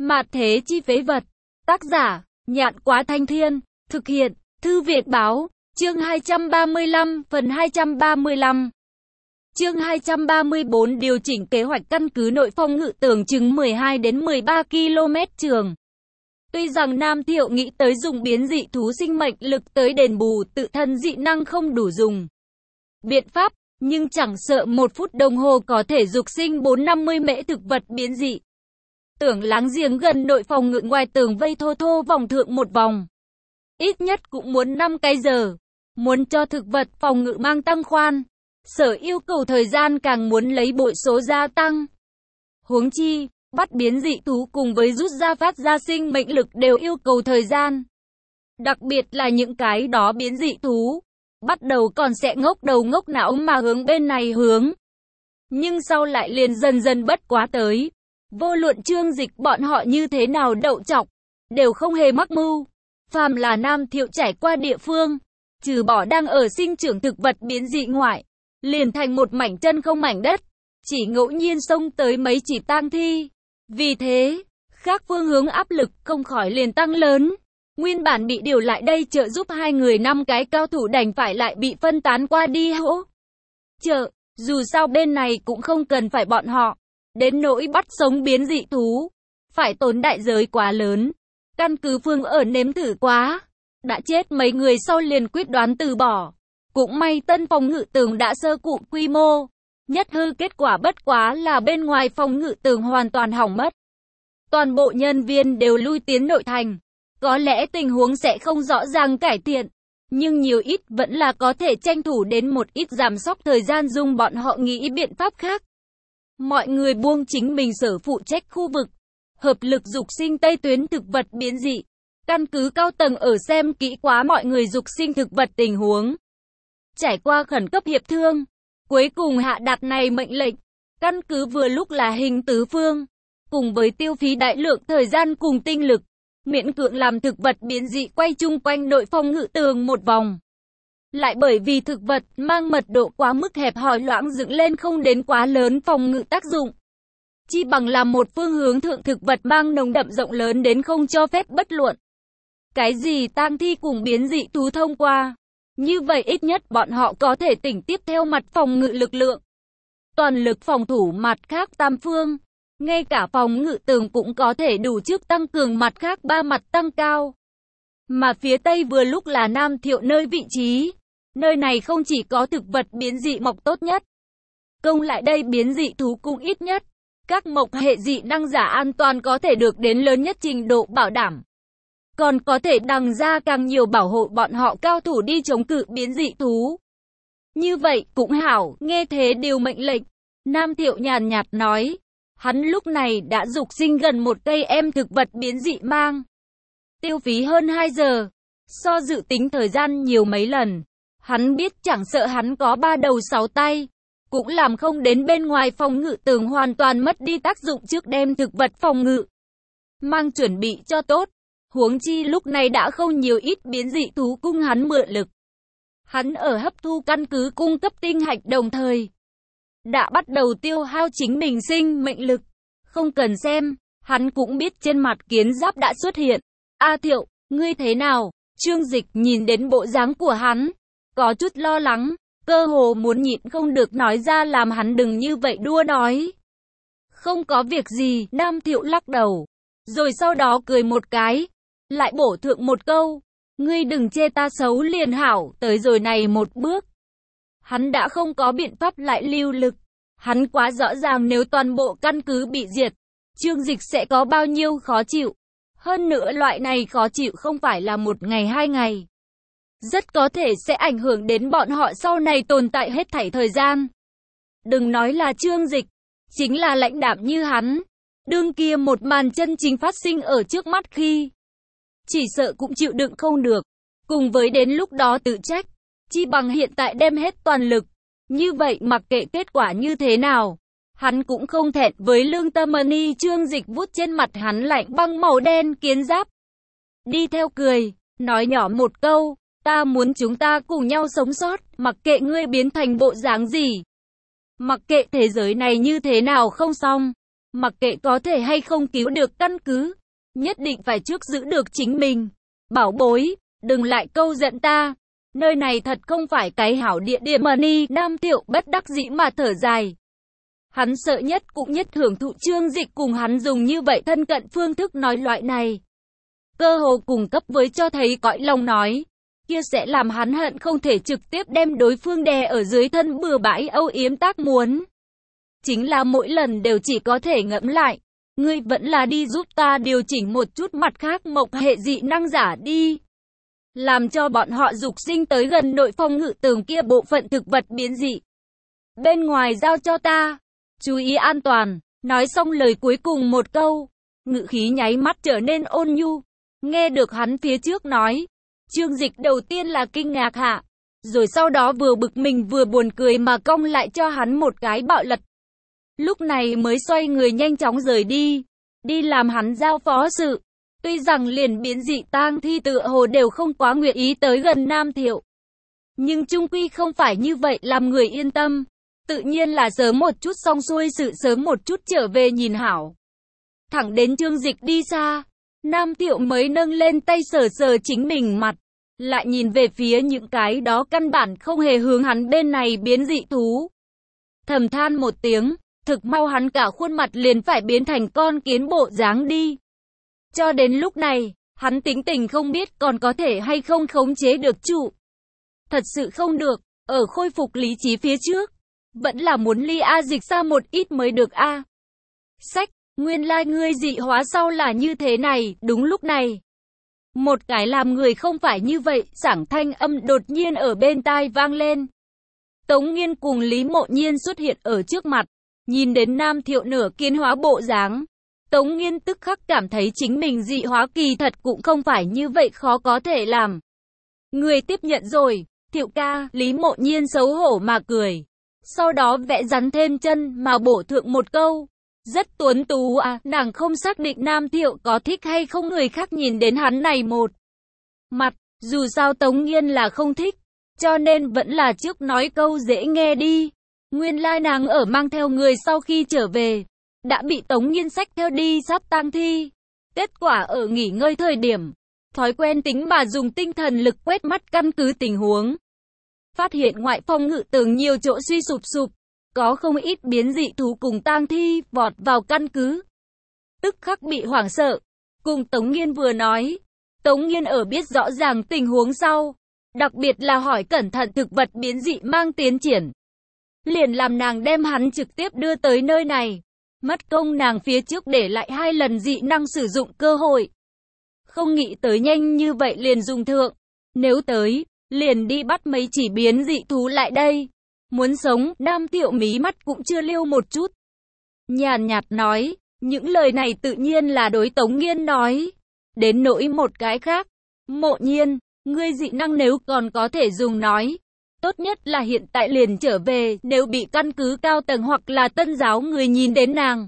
Mạt thế chi phế vật. Tác giả, Nhạn Quá Thanh Thiên. Thực hiện, Thư Việt Báo. Chương 235, phần 235. Chương 234 điều chỉnh kế hoạch căn cứ nội phong ngự tưởng chừng 12 đến 13 km trường. Tuy rằng Nam Thiệu nghĩ tới dùng biến dị thú sinh mệnh lực tới đền bù tự thân dị năng không đủ dùng biện pháp, nhưng chẳng sợ 1 phút đồng hồ có thể dục sinh 450 mễ thực vật biến dị. Tưởng láng giềng gần nội phòng ngự ngoài tường vây thô thô vòng thượng một vòng. Ít nhất cũng muốn 5 cái giờ. Muốn cho thực vật phòng ngự mang tăng khoan. Sở yêu cầu thời gian càng muốn lấy bội số gia tăng. Huống chi, bắt biến dị thú cùng với rút ra phát ra sinh mệnh lực đều yêu cầu thời gian. Đặc biệt là những cái đó biến dị thú. Bắt đầu còn sẽ ngốc đầu ngốc não mà hướng bên này hướng. Nhưng sau lại liền dần dần bất quá tới. Vô luận Trương Dịch bọn họ như thế nào đậu chọc, đều không hề mắc mưu. Phàm là Nam Thiệu trải qua địa phương, trừ bỏ đang ở sinh trưởng thực vật biến dị ngoại, liền thành một mảnh chân không mảnh đất, chỉ ngẫu nhiên xông tới mấy chỉ tang thi. Vì thế, khác phương hướng áp lực không khỏi liền tăng lớn. Nguyên bản bị điều lại đây trợ giúp hai người 5 cái cao thủ đành phải lại bị phân tán qua đi hỗ trợ. Dù sao bên này cũng không cần phải bọn họ. Đến nỗi bắt sống biến dị thú, phải tốn đại giới quá lớn. Căn cứ phương ở nếm thử quá, đã chết mấy người sau liền quyết đoán từ bỏ. Cũng may tân phòng ngự tường đã sơ cụ quy mô. Nhất hư kết quả bất quá là bên ngoài phòng ngự tường hoàn toàn hỏng mất. Toàn bộ nhân viên đều lui tiến nội thành. Có lẽ tình huống sẽ không rõ ràng cải thiện, nhưng nhiều ít vẫn là có thể tranh thủ đến một ít giảm sóc thời gian dùng bọn họ nghĩ biện pháp khác. Mọi người buông chính mình sở phụ trách khu vực, hợp lực dục sinh tây tuyến thực vật biến dị. Căn cứ cao tầng ở xem kỹ quá mọi người dục sinh thực vật tình huống. Trải qua khẩn cấp hiệp thương, cuối cùng hạ đạt này mệnh lệnh. Căn cứ vừa lúc là hình tứ phương, cùng với tiêu phí đại lượng thời gian cùng tinh lực, miễn cưỡng làm thực vật biến dị quay chung quanh nội phòng ngự tường một vòng. Lại bởi vì thực vật mang mật độ quá mức hẹp hòi loãng dựng lên không đến quá lớn phòng ngự tác dụng. Chi bằng làm một phương hướng thượng thực vật mang nồng đậm rộng lớn đến không cho phép bất luận cái gì tang thi cùng biến dị thú thông qua. Như vậy ít nhất bọn họ có thể tỉnh tiếp theo mặt phòng ngự lực lượng. Toàn lực phòng thủ mặt khác tam phương. Ngay cả phòng ngự tường cũng có thể đủ trước tăng cường mặt khác 3 mặt tăng cao. Mà phía tây vừa lúc là Nam Thiệu nơi vị trí. Nơi này không chỉ có thực vật biến dị mọc tốt nhất. Công lại đây biến dị thú cũng ít nhất. Các mộc hệ dị năng giả an toàn có thể được đến lớn nhất trình độ bảo đảm. Còn có thể đằng ra càng nhiều bảo hộ bọn họ cao thủ đi chống cự biến dị thú. Như vậy cũng hảo, nghe thế điều mệnh lệnh. Nam Thiệu nhàn nhạt nói. Hắn lúc này đã dục sinh gần 1 cây em thực vật biến dị mang. Tiêu phí hơn 2 giờ. So dự tính thời gian nhiều mấy lần. Hắn biết chẳng sợ hắn có 3 đầu 6 tay. Cũng làm không đến bên ngoài phòng ngự tường hoàn toàn mất đi tác dụng trước đem thực vật phòng ngự. Mang chuẩn bị cho tốt. Huống chi lúc này đã không nhiều ít biến dị thú cung hắn mượn lực. Hắn ở hấp thu căn cứ cung cấp tinh hạch đồng thời. Đã bắt đầu tiêu hao chính mình sinh mệnh lực. Không cần xem, hắn cũng biết trên mặt kiến giáp đã xuất hiện. A Thiệu, ngươi thế nào? Trương Dịch nhìn đến bộ dáng của hắn, có chút lo lắng, cơ hồ muốn nhịn không được nói ra làm hắn đừng như vậy đua đói. Không có việc gì, Nam Thiệu lắc đầu, rồi sau đó cười một cái, lại bổ thượng một câu, ngươi đừng chê ta xấu liền hảo, tới rồi này một bước. Hắn đã không có biện pháp lại lưu lực. Hắn quá rõ ràng nếu toàn bộ căn cứ bị diệt, Trương Dịch sẽ có bao nhiêu khó chịu. Hơn nữa loại này khó chịu không phải là 1 ngày 2 ngày. Rất có thể sẽ ảnh hưởng đến bọn họ sau này tồn tại hết thảy thời gian. Đừng nói là Trương Dịch, chính là lãnh đạm như hắn. Đương kia một màn chân chính phát sinh ở trước mắt khi. Chỉ sợ cũng chịu đựng không được. Cùng với đến lúc đó tự trách. Chi bằng hiện tại đem hết toàn lực. Như vậy mặc kệ kết quả như thế nào, hắn cũng không thẹn với lương tâm. Trương Dịch vuốt trên mặt hắn lạnh băng màu đen kiến giáp. Đi theo cười, nói nhỏ một câu, ta muốn chúng ta cùng nhau sống sót, mặc kệ ngươi biến thành bộ dáng gì. Mặc kệ thế giới này như thế nào không xong, Mặc kệ có thể hay không cứu được căn cứ, nhất định phải trước giữ được chính mình. Bảo bối, đừng lại câu giận ta. Nơi này thật không phải cái hảo địa điểm mà Ni Nam Thiệu bất đắc dĩ mà thở dài. Hắn sợ nhất cũng nhất hưởng thụ Trương Dịch cùng hắn dùng như vậy thân cận phương thức nói loại này. Cơ hồ cùng cấp với cho thấy cõi lòng nói. Kia sẽ làm hắn hận không thể trực tiếp đem đối phương đè ở dưới thân bừa bãi âu yếm tác muốn. Chính là mỗi lần đều chỉ có thể ngẫm lại. Ngươi vẫn là đi giúp ta điều chỉnh một chút mặt khác mộc hệ dị năng giả đi. Làm cho bọn họ dục sinh tới gần nội phong ngự tường kia bộ phận thực vật biến dị. Bên ngoài giao cho ta. Chú ý an toàn. Nói xong lời cuối cùng một câu. Ngự khí nháy mắt trở nên ôn nhu. Nghe được hắn phía trước nói. Trương Dịch đầu tiên là kinh ngạc hạ. Rồi sau đó vừa bực mình vừa buồn cười mà cong lại cho hắn một cái bạo lật. Lúc này mới xoay người nhanh chóng rời đi. Đi làm hắn giao phó sự. Tuy rằng liền biến dị tang thi tựa hồ đều không quá nguyện ý tới gần Nam Thiệu. Nhưng chung quy không phải như vậy làm người yên tâm. Tự nhiên là sớm một chút xong xuôi sự sớm một chút trở về nhìn hảo. Thẳng đến Trương Dịch đi xa. Nam Thiệu mới nâng lên tay sờ sờ chính mình mặt. Lại nhìn về phía những cái đó căn bản không hề hướng hắn bên này biến dị thú. Thầm than một tiếng. Thực mau hắn cả khuôn mặt liền phải biến thành con kiến bộ dáng đi. Cho đến lúc này, hắn tính tình không biết còn có thể hay không khống chế được trụ. Thật sự không được, ở khôi phục lý trí phía trước. Vẫn là muốn ly A Dịch xa một ít mới được A. Sách, nguyên lai ngươi dị hóa sau là như thế này, đúng lúc này. Một cái làm người không phải như vậy, sảng thanh âm đột nhiên ở bên tai vang lên. Tống Nghiên cùng Lý Mộ Nhiên xuất hiện ở trước mặt. Nhìn đến Nam Thiệu nửa kiến hóa bộ dáng, Tống Nghiên tức khắc cảm thấy chính mình dị hóa kỳ thật cũng không phải như vậy khó có thể làm. Người tiếp nhận rồi, Thiệu ca, Lý Mộ Nhiên xấu hổ mà cười. Sau đó vẽ rắn thêm chân mà bổ thượng một câu. Rất tuấn tú à, nàng không xác định Nam Thiệu có thích hay không người khác nhìn đến hắn này một mặt, dù sao Tống Nghiên là không thích, cho nên vẫn là trước nói câu dễ nghe đi. Nguyên lai nàng ở mang theo người sau khi trở về, đã bị Tống Nghiên xách theo đi sắp tang thi. Kết quả ở nghỉ ngơi thời điểm, thói quen tính mà dùng tinh thần lực quét mắt căn cứ tình huống. Phát hiện ngoại phong ngự tường nhiều chỗ suy sụp sụp, có không ít biến dị thú cùng tang thi vọt vào căn cứ. Tức khắc bị hoảng sợ, cùng Tống Nghiên vừa nói. Tống Nghiên ở biết rõ ràng tình huống sau, đặc biệt là hỏi cẩn thận thực vật biến dị mang tiến triển. Liền làm nàng đem hắn trực tiếp đưa tới nơi này. Mất công nàng phía trước để lại 2 lần dị năng sử dụng cơ hội. Không nghĩ tới nhanh như vậy liền dùng thượng. Nếu tới, liền đi bắt mấy chỉ biến dị thú lại đây. Muốn sống, Nam Thiệu mí mắt cũng chưa liêu một chút. Nhàn nhạt nói, những lời này tự nhiên là đối Tống Nghiên nói. Đến nỗi một cái khác. Mộ Nhiên, ngươi dị năng nếu còn có thể dùng nói. Tốt nhất là hiện tại liền trở về, nếu bị căn cứ cao tầng hoặc là tân giáo người nhìn đến nàng.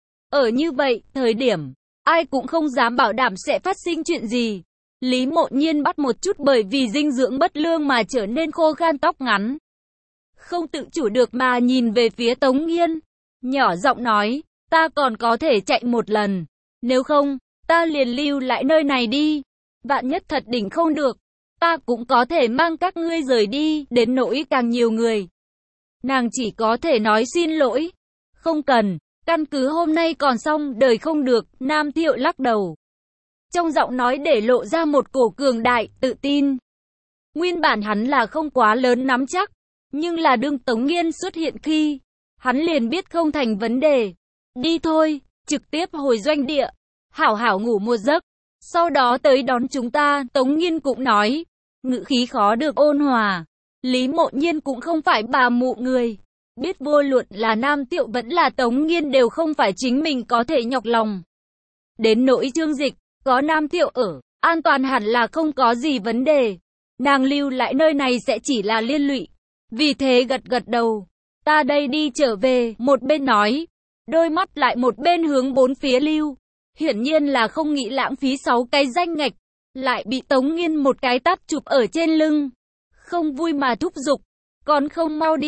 Ở như vậy, thời điểm, ai cũng không dám bảo đảm sẽ phát sinh chuyện gì. Lý Mộ Nhiên bắt một chút bởi vì dinh dưỡng bất lương mà trở nên khô khan tóc ngắn. Không tự chủ được mà nhìn về phía Tống Nghiên. Nhỏ giọng nói, ta còn có thể chạy một lần. Nếu không, ta liền lưu lại nơi này đi. Vạn nhất thật đỉnh không được. Ta cũng có thể mang các ngươi rời đi, đến nỗi càng nhiều người. Nàng chỉ có thể nói xin lỗi. Không cần, căn cứ hôm nay còn xong, đời không được, Nam Thiệu lắc đầu. Trong giọng nói để lộ ra một cổ cường đại, tự tin. Nguyên bản hắn là không quá lớn nắm chắc, nhưng là đương Tống Nghiên xuất hiện khi, hắn liền biết không thành vấn đề. Đi thôi, trực tiếp hồi doanh địa, hảo hảo ngủ một giấc. Sau đó tới đón chúng ta, Tống Nghiên cũng nói. Ngữ khí khó được ôn hòa. Lý Mộ Nhiên cũng không phải bà mụ người. Biết vô luận là Nam Thiệu vẫn là Tống Nghiên đều không phải chính mình có thể nhọc lòng. Đến nỗi Trương Dịch, có Nam Thiệu ở, an toàn hẳn là không có gì vấn đề. Nàng lưu lại nơi này sẽ chỉ là liên lụy. Vì thế gật gật đầu. Ta đây đi trở về, một bên nói. Đôi mắt lại một bên hướng bốn phía lưu. Hiển nhiên là không nghĩ lãng phí 6 cái danh ngạch. Lại bị Tống Nghiên một cái tát chụp ở trên lưng. Không vui mà thúc giục. Còn không mau đi.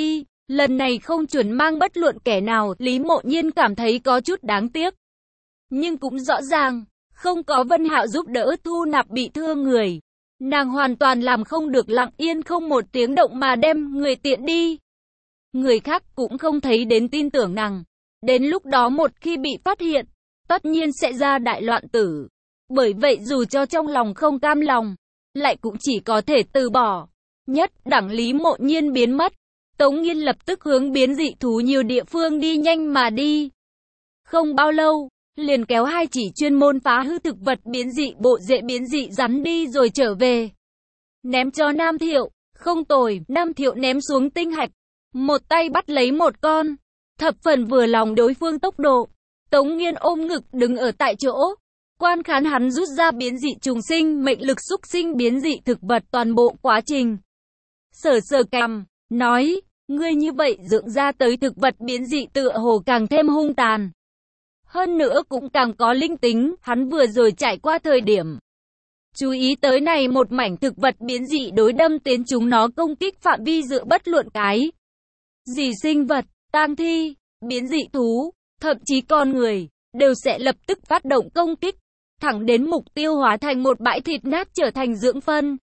Lần này không chuẩn mang bất luận kẻ nào, Lý Mộ Nhiên cảm thấy có chút đáng tiếc. Nhưng cũng rõ ràng, không có Vân Hạo giúp đỡ thu nạp bị thương người. Nàng hoàn toàn làm không được lặng yên không một tiếng động mà đem người tiện đi. Người khác cũng không thấy đến tin tưởng nàng. Đến lúc đó một khi bị phát hiện, tất nhiên sẽ ra đại loạn tử. Bởi vậy dù cho trong lòng không cam lòng, lại cũng chỉ có thể từ bỏ. Nhất đẳng Lý Mộ Nhiên biến mất. Tống Nghiên lập tức hướng biến dị thú nhiều địa phương đi nhanh mà đi. Không bao lâu, liền kéo hai chỉ chuyên môn phá hư thực vật biến dị bộ rễ biến dị rắn đi rồi trở về. Ném cho Nam Thiệu, không tồi, Nam Thiệu ném xuống tinh hạch. Một tay bắt lấy một con, thập phần vừa lòng đối phương tốc độ. Tống Nghiên ôm ngực đứng ở tại chỗ, quan khán hắn rút ra biến dị trùng sinh, mệnh lực xúc sinh biến dị thực vật toàn bộ quá trình. Sờ sờ cằm, nói, ngươi như vậy dưỡng ra tới thực vật biến dị tựa hồ càng thêm hung tàn. Hơn nữa cũng càng có linh tính, hắn vừa rồi trải qua thời điểm. Chú ý tới này một mảnh thực vật biến dị đối đâm tiến chúng nó công kích phạm vi dựa bất luận cái gì sinh vật, tang thi, biến dị thú, thậm chí con người, đều sẽ lập tức phát động công kích, thẳng đến mục tiêu hóa thành một bãi thịt nát trở thành dưỡng phân.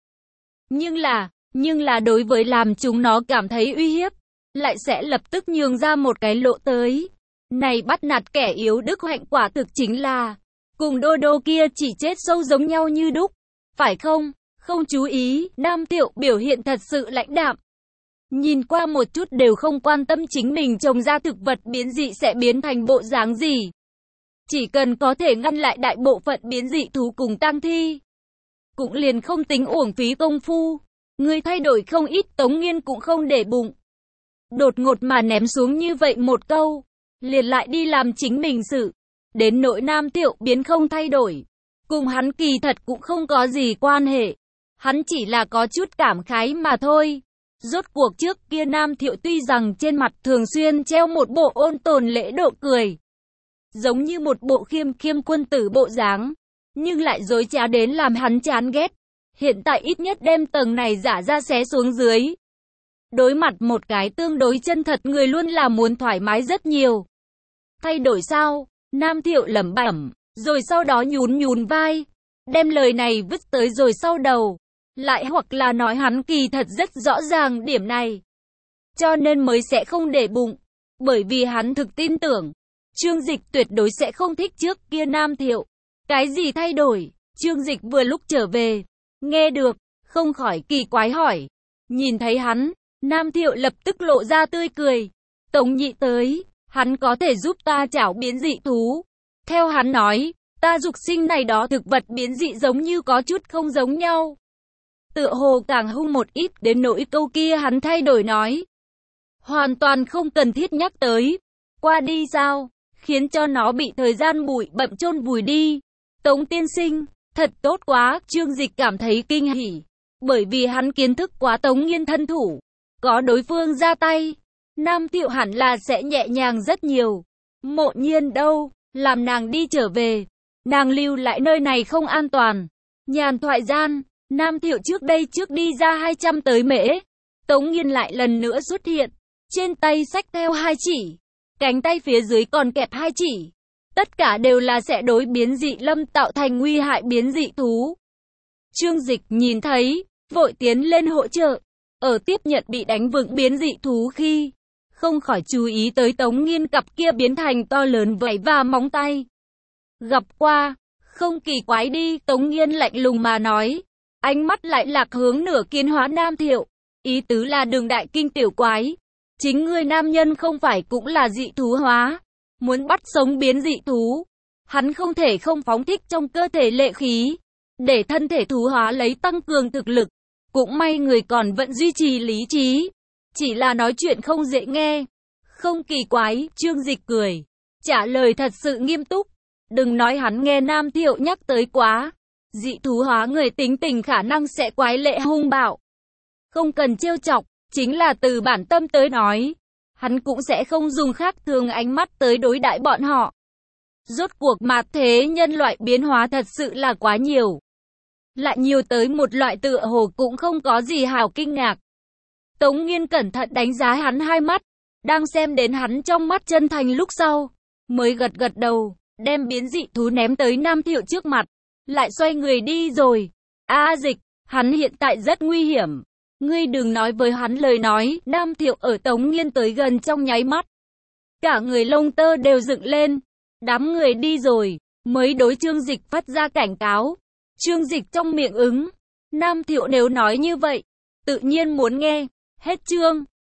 Nhưng là đối với làm chúng nó cảm thấy uy hiếp, lại sẽ lập tức nhường ra một cái lộ tới. Này bắt nạt kẻ yếu đức hạnh quả thực chính là, cùng Đô Đô kia chỉ chết sâu giống nhau như đúc, phải không? Không chú ý, Nam Thiệu biểu hiện thật sự lãnh đạm. Nhìn qua một chút đều không quan tâm chính mình trồng ra thực vật biến dị sẽ biến thành bộ dáng gì. Chỉ cần có thể ngăn lại đại bộ phận biến dị thú cùng tang thi, cũng liền không tính uổng phí công phu. Người thay đổi không ít, Tống Nghiên cũng không để bụng. Đột ngột mà ném xuống như vậy một câu, liền lại đi làm chính mình sự. Đến nỗi Nam Thiệu biến không thay đổi, cùng hắn kỳ thật cũng không có gì quan hệ. Hắn chỉ là có chút cảm khái mà thôi. Rốt cuộc trước kia Nam Thiệu tuy rằng trên mặt thường xuyên treo một bộ ôn tồn lễ độ cười, giống như một bộ khiêm khiêm quân tử bộ dáng, nhưng lại dối trá đến làm hắn chán ghét. Hiện tại ít nhất đem tầng này giả ra xé xuống dưới. Đối mặt một cái tương đối chân thật người luôn là muốn thoải mái rất nhiều. Thay đổi sao? Nam Thiệu lẩm bẩm, rồi sau đó nhún nhún vai, đem lời này vứt tới rồi sau đầu. Lại hoặc là nói hắn kỳ thật rất rõ ràng điểm này, cho nên mới sẽ không để bụng. Bởi vì hắn thực tin tưởng, Trương Dịch tuyệt đối sẽ không thích trước kia Nam Thiệu. Cái gì thay đổi? Trương Dịch vừa lúc trở về, nghe được, không khỏi kỳ quái hỏi. Nhìn thấy hắn, Nam Thiệu lập tức lộ ra tươi cười. Tống Nhị tới, hắn có thể giúp ta chảo biến dị thú. Theo hắn nói, ta dục sinh này đó thực vật biến dị giống như có chút không giống nhau. Tựa hồ càng hung một ít, đến nỗi câu kia hắn thay đổi nói. Hoàn toàn không cần thiết nhắc tới. Qua đi sao? Khiến cho nó bị thời gian bụi bặm chôn vùi đi. Tống tiên sinh, thật tốt quá, Trương Dịch cảm thấy kinh hỉ. Bởi vì hắn kiến thức quá Tống Nghiên thân thủ. Có đối phương ra tay, Nam Thiệu hẳn là sẽ nhẹ nhàng rất nhiều. Mộ Nhiên đâu, làm nàng đi trở về. Nàng lưu lại nơi này không an toàn. Nhàn thoại gian, Nam Thiệu trước đi ra 200 tới mễ. Tống Nghiên lại lần nữa xuất hiện. Trên tay xách theo 2 chỉ. Cánh tay phía dưới còn kẹp 2 chỉ. Tất cả đều là sẽ đối biến dị lâm tạo thành nguy hại biến dị thú. Trương Dịch nhìn thấy, vội tiến lên hỗ trợ. Ở tiếp nhận bị đánh vựng biến dị thú khi, không khỏi chú ý tới Tống Nghiên cặp kia biến thành to lớn vảy và móng tay. Gặp qua, không kỳ quái đi, Tống Nghiên lạnh lùng mà nói. Ánh mắt lại lạc hướng nửa kiến hóa Nam Thiệu. Ý tứ là đừng đại kinh tiểu quái. Chính người nam nhân không phải cũng là dị thú hóa. Muốn bắt sống biến dị thú, hắn không thể không phóng thích trong cơ thể lệ khí, để thân thể thú hóa lấy tăng cường thực lực. Cũng may người còn vẫn duy trì lý trí, chỉ là nói chuyện không dễ nghe. Không kỳ quái, Trương Dịch cười, trả lời thật sự nghiêm túc. Đừng nói hắn nghe Nam Thiệu nhắc tới quá. Dị thú hóa người tính tình khả năng sẽ quái lệ hung bạo. Không cần trêu chọc, chính là từ bản tâm tới nói. Hắn cũng sẽ không dùng khác thường ánh mắt tới đối đãi bọn họ. Rốt cuộc mạt thế nhân loại biến hóa thật sự là quá nhiều. Lại nhiều tới một loại tựa hồ cũng không có gì hào kinh ngạc. Tống Nghiên cẩn thận đánh giá hắn 2 mắt, đang xem đến hắn trong mắt chân thành lúc sau, mới gật gật đầu, đem biến dị thú ném tới Nam Thiệu trước mặt, lại xoay người đi rồi. A Dịch, hắn hiện tại rất nguy hiểm. Ngươi đừng nói với hắn lời nói. Nam Thiệu ở Tống Nghiên tới gần trong nháy mắt, cả người lông tơ đều dựng lên. Đám người đi rồi, mới đối Trương Dịch phát ra cảnh cáo. Trương Dịch trong miệng ứng. Nam Thiệu nếu nói như vậy, tự nhiên muốn nghe. Hết chương.